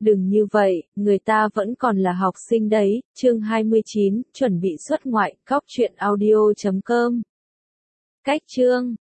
Đừng như vậy, người ta vẫn còn là học sinh đấy. Chương 29, chuẩn bị xuất ngoại, cóc truyện audio.com. Cách chương